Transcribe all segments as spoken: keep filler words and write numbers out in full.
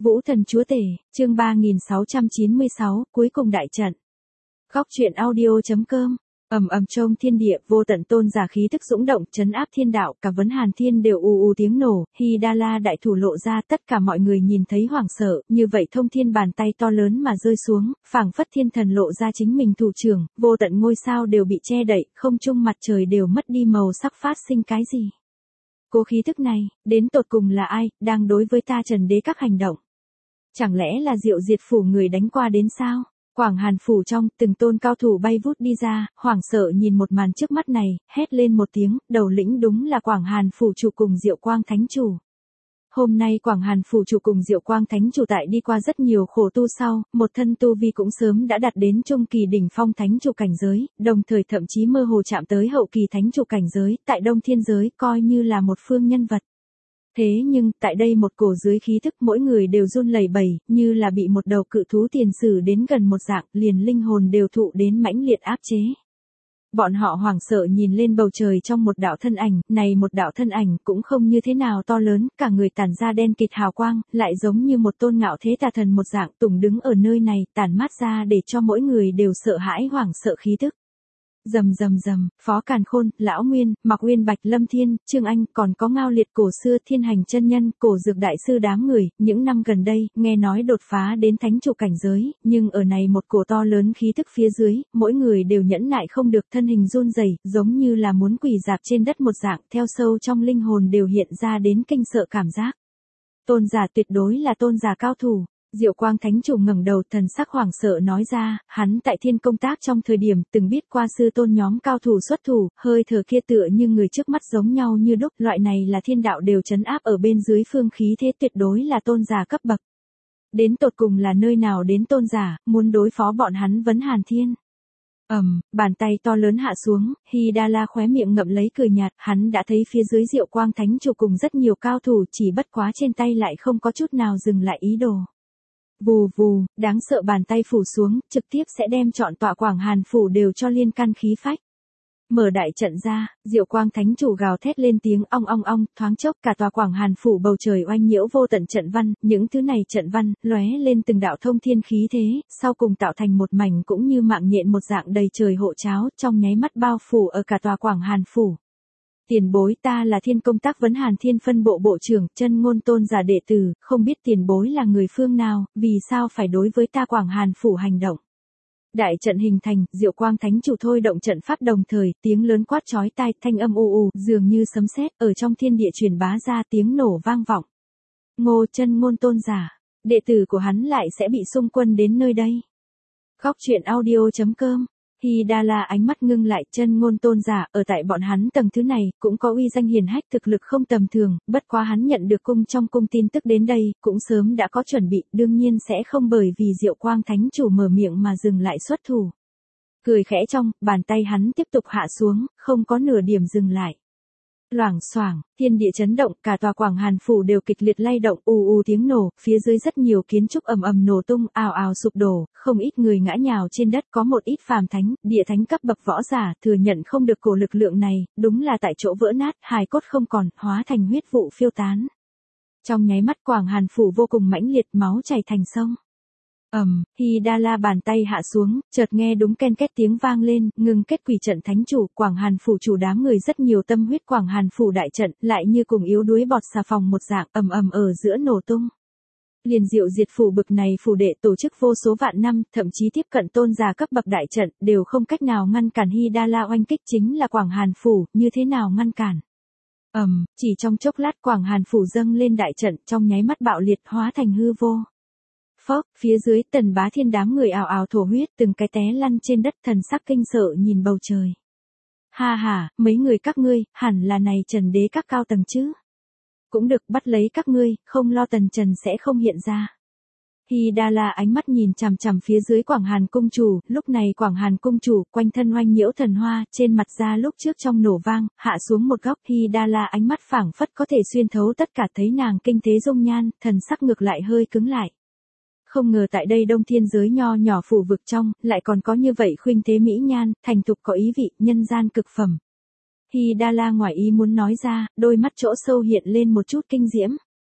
Vũ thần chúa tể, chương ba nghìn sáu trăm chín mươi sáu, cuối cùng đại trận. Góc truyện audio.com. Ầm ầm trong thiên địa, vô tận tôn giả khí tức dũng động, trấn áp thiên đạo, cả vấn hàn thiên đều ù ù tiếng nổ, Hidala đại thủ lộ ra, tất cả mọi người nhìn thấy hoảng sợ, như vậy thông thiên bàn tay to lớn mà rơi xuống, phảng phất thiên thần lộ ra chính mình thủ trưởng, vô tận ngôi sao đều bị che đậy, không trung mặt trời đều mất đi màu sắc, phát sinh cái gì? Cố khí tức này, đến tột cùng là ai, đang đối với ta Trần Đế các hành động? Chẳng lẽ là Diệu Diệt phủ người đánh qua đến sao? Quảng Hàn phủ trong, từng tôn cao thủ bay vút đi ra, hoảng sợ nhìn một màn trước mắt này, hét lên một tiếng, đầu lĩnh đúng là Quảng Hàn phủ chủ cùng Diệu Quang Thánh chủ. Hôm nay Quảng Hàn phủ chủ cùng Diệu Quang Thánh chủ tại đi qua rất nhiều khổ tu sau, một thân tu vi cũng sớm đã đạt đến trung kỳ đỉnh phong thánh chủ cảnh giới, đồng thời thậm chí mơ hồ chạm tới hậu kỳ thánh chủ cảnh giới, tại Đông Thiên giới coi như là một phương nhân vật. Thế nhưng, tại đây một cổ dưới khí thức mỗi người đều run lẩy bẩy, như là bị một đầu cự thú tiền sử đến gần một dạng, liền linh hồn đều thụ đến mãnh liệt áp chế. Bọn họ hoảng sợ nhìn lên bầu trời trong một đạo thân ảnh, này một đạo thân ảnh cũng không như thế nào to lớn, cả người tản ra đen kịt hào quang, lại giống như một tôn ngạo thế tà thần một dạng tùng đứng ở nơi này, tản mát ra để cho mỗi người đều sợ hãi hoảng sợ khí tức. Rầm rầm rầm, Phó Càn Khôn, Lão Nguyên, Mạc Uyên Bạch Lâm Thiên, Trương Anh, còn có Ngao Liệt cổ xưa Thiên Hành chân nhân, Cổ Dược đại sư đám người, những năm gần đây, nghe nói đột phá đến thánh chủ cảnh giới, nhưng ở này một cổ to lớn khí tức phía dưới, mỗi người đều nhẫn nại không được, thân hình run rẩy, giống như là muốn quỳ dạp trên đất một dạng, theo sâu trong linh hồn đều hiện ra đến kinh sợ cảm giác. Tôn giả tuyệt đối là tôn giả cao thủ. Diệu Quang Thánh chủ ngẩng đầu, thần sắc hoảng sợ nói ra, hắn tại thiên công tác trong thời điểm từng biết qua sư tôn nhóm cao thủ xuất thủ, hơi thở kia tựa như người trước mắt giống nhau như đúc, loại này là thiên đạo đều trấn áp ở bên dưới phương khí thế, tuyệt đối là tôn giả cấp bậc. Đến tột cùng là nơi nào đến tôn giả, muốn đối phó bọn hắn vấn hàn thiên. Ầm, um, bàn tay to lớn hạ xuống, Hidala khóe miệng ngậm lấy cười nhạt, hắn đã thấy phía dưới Diệu Quang Thánh chủ cùng rất nhiều cao thủ, chỉ bất quá trên tay lại không có chút nào dừng lại ý đồ. Vù vù, đáng sợ bàn tay phủ xuống, trực tiếp sẽ đem trọn tọa Quảng Hàn phủ đều cho liên căn khí phách. Mở đại trận ra, Diệu Quang Thánh chủ gào thét lên tiếng ong ong ong, thoáng chốc cả tòa Quảng Hàn phủ bầu trời oanh nhiễu vô tận trận văn, những thứ này trận văn lóe lên từng đạo thông thiên khí thế, sau cùng tạo thành một mảnh cũng như mạng nhện một dạng đầy trời hộ cháo, trong nháy mắt bao phủ ở cả tòa Quảng Hàn phủ. Tiền bối, ta là thiên công tác vấn hàn thiên phân bộ bộ trưởng, chân ngôn tôn giả đệ tử, không biết tiền bối là người phương nào, vì sao phải đối với ta Quảng Hàn phủ hành động. Đại trận hình thành, Diệu Quang Thánh chủ thôi động trận pháp đồng thời, tiếng lớn quát chói tai, thanh âm u u, dường như sấm sét, ở trong thiên địa truyền bá ra, tiếng nổ vang vọng. Ngô chân ngôn tôn giả, đệ tử của hắn lại sẽ bị xung quân đến nơi đây. Góc truyện audio.com. Hidala ánh mắt ngưng lại, chân ngôn tôn giả, ở tại bọn hắn tầng thứ này, cũng có uy danh hiển hách, thực lực không tầm thường, bất quá hắn nhận được cung trong cung tin tức đến đây, cũng sớm đã có chuẩn bị, đương nhiên sẽ không bởi vì Diệu Quang Thánh chủ mở miệng mà dừng lại xuất thủ. Cười khẽ trong, bàn tay hắn tiếp tục hạ xuống, không có nửa điểm dừng lại. Loảng xoảng, thiên địa chấn động, cả tòa Quảng Hàn phủ đều kịch liệt lay động, ù ù tiếng nổ, phía dưới rất nhiều kiến trúc ầm ầm nổ tung, ào ào sụp đổ, không ít người ngã nhào trên đất, có một ít phàm thánh, địa thánh cấp bậc võ giả, thừa nhận không được cổ lực lượng này, đúng là tại chỗ vỡ nát, hài cốt không còn, hóa thành huyết vụ phiêu tán. Trong nháy mắt Quảng Hàn phủ vô cùng mãnh liệt, máu chảy thành sông. Ầm, um, Hidala bàn tay hạ xuống, chợt nghe đúng ken két tiếng vang lên, ngừng kết quỷ trận thánh chủ, Quảng Hàn phủ chủ đám người rất nhiều tâm huyết Quảng Hàn phủ đại trận, lại như cùng yếu đuối bọt xà phòng một dạng, ầm ầm ở giữa nổ tung. Liền Diệu Diệt phủ bực này phủ đệ tổ chức vô số vạn năm, thậm chí tiếp cận tôn giả cấp bậc đại trận, đều không cách nào ngăn cản Hidala oanh kích, chính là Quảng Hàn phủ, như thế nào ngăn cản? Ầm, um, chỉ trong chốc lát Quảng Hàn phủ dâng lên đại trận, trong nháy mắt bạo liệt hóa thành hư vô. Phốc, phía dưới Tần Bá Thiên đám người ào ào thổ huyết, từng cái té lăn trên đất, thần sắc kinh sợ nhìn bầu trời. Ha ha, mấy người các ngươi, hẳn là này Trần Đế các cao tầng chứ. Cũng được, bắt lấy các ngươi, không lo Tần Trần sẽ không hiện ra. Hidala ánh mắt nhìn chằm chằm phía dưới Quảng Hàn cung chủ, lúc này Quảng Hàn cung chủ, quanh thân oanh nhiễu thần hoa, trên mặt da lúc trước trong nổ vang, hạ xuống một góc, Hidala ánh mắt phảng phất có thể xuyên thấu tất cả, thấy nàng kinh thế dung nhan, thần sắc ngược lại hơi cứng lại. Không ngờ tại đây Đông Thiên giới nho nhỏ phủ vực trong, lại còn có như vậy khuynh thế mỹ nhan, thành thục có ý vị, nhân gian cực phẩm. Hidala ngoài ý muốn nói ra, đôi mắt chỗ sâu hiện lên một chút kinh diễm.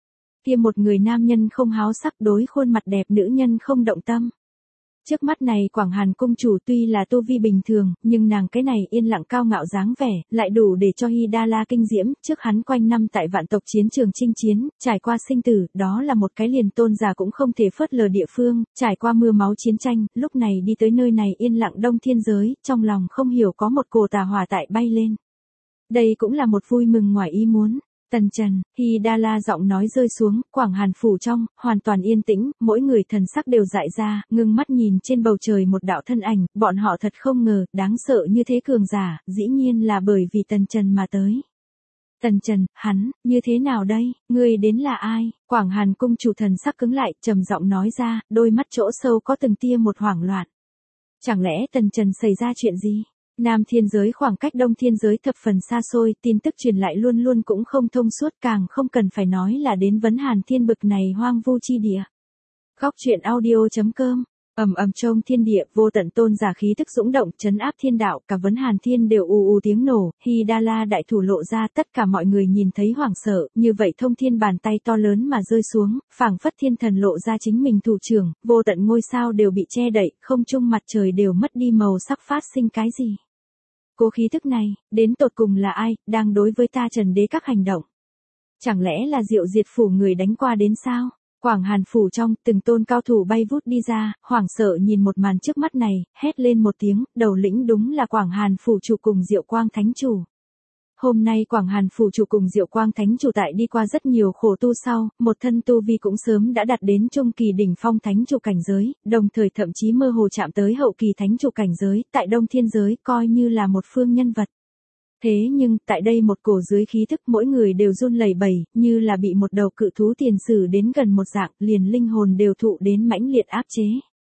Kia một người nam nhân không háo sắc đối khuôn mặt đẹp nữ nhân không động tâm. Trước mắt này Quảng Hàn cung chủ tuy là tu vi bình thường, nhưng nàng cái này yên lặng cao ngạo dáng vẻ, lại đủ để cho Hidala kinh diễm, trước hắn quanh năm tại vạn tộc chiến trường chinh chiến, trải qua sinh tử, đó là một cái liền tôn giả cũng không thể phớt lờ địa phương, trải qua mưa máu chiến tranh, lúc này đi tới nơi này yên lặng đông thiên giới, trong lòng không hiểu có một cồ tà hỏa tại bay lên. Đây cũng là một vui mừng ngoài ý muốn. Tần Trần, Hidala giọng nói rơi xuống, Quảng Hàn phủ trong, hoàn toàn yên tĩnh, mỗi người thần sắc đều dại ra, ngưng mắt nhìn trên bầu trời một đạo thân ảnh, bọn họ thật không ngờ, đáng sợ như thế cường giả, dĩ nhiên là bởi vì Tần Trần mà tới. Tần Trần, hắn, như thế nào đây, ngươi đến là ai? Quảng Hàn cung chủ thần sắc cứng lại, trầm giọng nói ra, đôi mắt chỗ sâu có từng tia một hoảng loạn. Chẳng lẽ Tần Trần xảy ra chuyện gì? Nam thiên giới khoảng cách đông thiên giới thập phần xa xôi, tin tức truyền lại luôn luôn cũng không thông suốt, càng không cần phải nói là đến vấn Hàn Thiên bực này hoang vu chi địa. Góc truyện audio chấm com, ầm ầm trong thiên địa, vô tận tôn giả khí tức dũng động, trấn áp thiên đạo, cả vấn Hàn Thiên đều ù ù tiếng nổ, Hidala đại thủ lộ ra, tất cả mọi người nhìn thấy hoảng sợ, như vậy thông thiên bàn tay to lớn mà rơi xuống, phảng phất thiên thần lộ ra chính mình thủ trưởng, vô tận ngôi sao đều bị che đậy, không trung mặt trời đều mất đi màu sắc, phát sinh cái gì? Cố khí thức này, đến tột cùng là ai, đang đối với ta Trần Đế các hành động? Chẳng lẽ là Diệu Diệt phủ người đánh qua đến sao? Quảng Hàn phủ trong, từng tôn cao thủ bay vút đi ra, hoảng sợ nhìn một màn trước mắt này, hét lên một tiếng, đầu lĩnh đúng là Quảng Hàn phủ chủ cùng Diệu Quang Thánh chủ. Hôm nay Quảng Hàn phủ chủ cùng Diệu Quang Thánh chủ tại đi qua rất nhiều khổ tu sau, một thân tu vi cũng sớm đã đạt đến trung kỳ đỉnh phong thánh chủ cảnh giới, đồng thời thậm chí mơ hồ chạm tới hậu kỳ thánh chủ cảnh giới, tại đông thiên giới coi như là một phương nhân vật. Thế nhưng, tại đây một cổ dưới khí thức mỗi người đều run lẩy bẩy, như là bị một đầu cự thú tiền sử đến gần một dạng, liền linh hồn đều thụ đến mãnh liệt áp chế.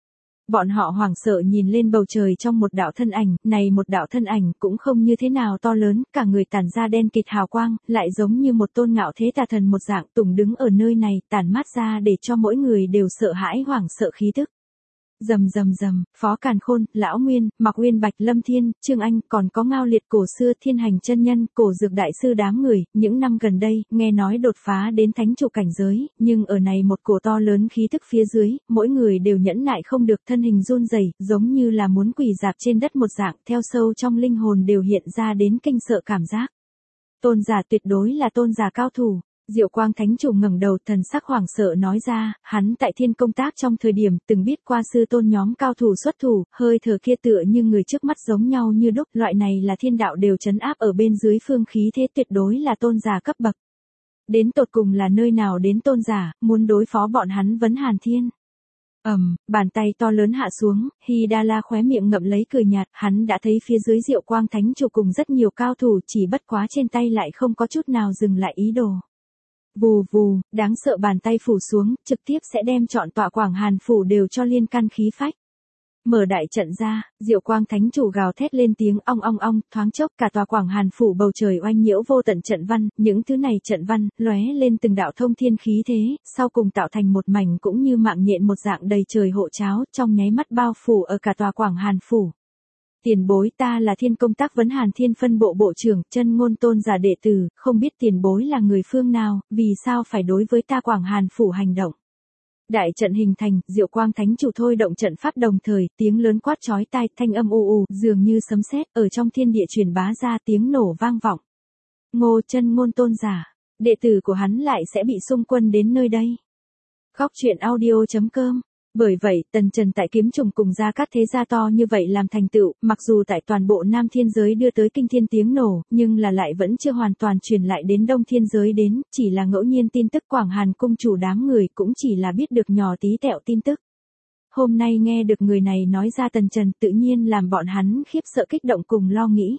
Bọn họ hoảng sợ nhìn lên bầu trời trong một đạo thân ảnh, này một đạo thân ảnh cũng không như thế nào to lớn, cả người tản ra đen kịt hào quang, lại giống như một tôn ngạo thế tà thần một dạng tùng đứng ở nơi này, tản mát ra để cho mỗi người đều sợ hãi hoảng sợ khí tức. Rầm rầm rầm, Phó Càn Khôn, Lão Nguyên, Mạc Uyên Bạch, Lâm Thiên, Trương Anh, còn có Ngao Liệt cổ xưa Thiên Hành chân nhân, Cổ Dược đại sư đám người, những năm gần đây, nghe nói đột phá đến thánh chủ cảnh giới, nhưng ở này một cổ to lớn khí tức phía dưới, mỗi người đều nhẫn nại không được, thân hình run rẩy, giống như là muốn quỳ dạp trên đất một dạng, theo sâu trong linh hồn đều hiện ra đến kinh sợ cảm giác. Tôn giả tuyệt đối là tôn giả cao thủ. Diệu Quang Thánh chủ ngẩng đầu, thần sắc hoảng sợ nói ra, hắn tại thiên công tác trong thời điểm từng biết qua sư tôn nhóm cao thủ xuất thủ, hơi thở kia tựa như người trước mắt giống nhau như đúc, loại này là thiên đạo đều trấn áp ở bên dưới phương khí thế, tuyệt đối là tôn giả cấp bậc. Đến tột cùng là nơi nào đến tôn giả, muốn đối phó bọn hắn vấn Hàn Thiên. Ầm, um, bàn tay to lớn hạ xuống, Hidala khóe miệng ngậm lấy cười nhạt, hắn đã thấy phía dưới Diệu Quang Thánh chủ cùng rất nhiều cao thủ, chỉ bất quá trên tay lại không có chút nào dừng lại ý đồ. Vù vù, đáng sợ bàn tay phủ xuống, trực tiếp sẽ đem trọn tọa Quảng Hàn phủ đều cho liên căn khí phách. Mở đại trận ra, Diệu Quang Thánh chủ gào thét lên tiếng ong ong ong, thoáng chốc cả tòa Quảng Hàn phủ bầu trời oanh nhiễu vô tận trận văn, những thứ này trận văn lóe lên từng đạo thông thiên khí thế, sau cùng tạo thành một mảnh cũng như mạng nhện một dạng đầy trời hộ cháo, trong nháy mắt bao phủ ở cả tòa Quảng Hàn phủ. Tiền bối, ta là Thiên công tác vấn Hàn Thiên phân bộ bộ trưởng, chân ngôn tôn giả đệ tử, không biết tiền bối là người phương nào, vì sao phải đối với ta Quảng Hàn phủ hành động. Đại trận hình thành, Diệu Quang Thánh chủ thôi động trận pháp đồng thời, tiếng lớn quát chói tai, thanh âm u u, dường như sấm sét, ở trong thiên địa truyền bá ra, tiếng nổ vang vọng. Ngô chân ngôn tôn giả, đệ tử của hắn lại sẽ bị xung quân đến nơi đây. Góc truyện audio chấm com. Bởi vậy, Tần Trần tại kiếm trùng cùng Gia Cát thế gia to như vậy làm thành tựu, mặc dù tại toàn bộ Nam thiên giới đưa tới kinh thiên tiếng nổ, nhưng là lại vẫn chưa hoàn toàn truyền lại đến Đông thiên giới đến, chỉ là ngẫu nhiên tin tức Quảng Hàn cung chủ đám người cũng chỉ là biết được nhỏ tí tẹo tin tức. Hôm nay nghe được người này nói ra Tần Trần tự nhiên làm bọn hắn khiếp sợ kích động cùng lo nghĩ.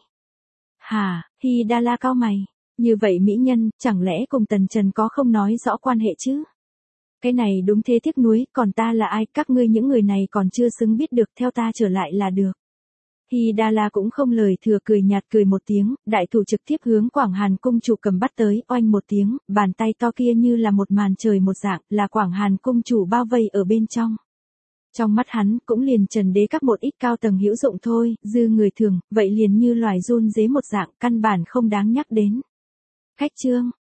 Hà, Hidala cao mày, như vậy mỹ nhân, chẳng lẽ cùng Tần Trần có không nói rõ quan hệ chứ? Cái này đúng thế tiếc nuối, còn ta là ai, các ngươi những người này còn chưa xứng biết được, theo ta trở lại là được. Hidala cũng không lời thừa, cười nhạt cười một tiếng, đại thủ trực tiếp hướng Quảng Hàn cung chủ cầm bắt tới, oanh một tiếng, bàn tay to kia như là một màn trời một dạng, là Quảng Hàn cung chủ bao vây ở bên trong. Trong mắt hắn, cũng liền Trần Đế các một ít cao tầng hữu dụng thôi, dư người thường, vậy liền như loài run dế một dạng, căn bản không đáng nhắc đến. Khách trương,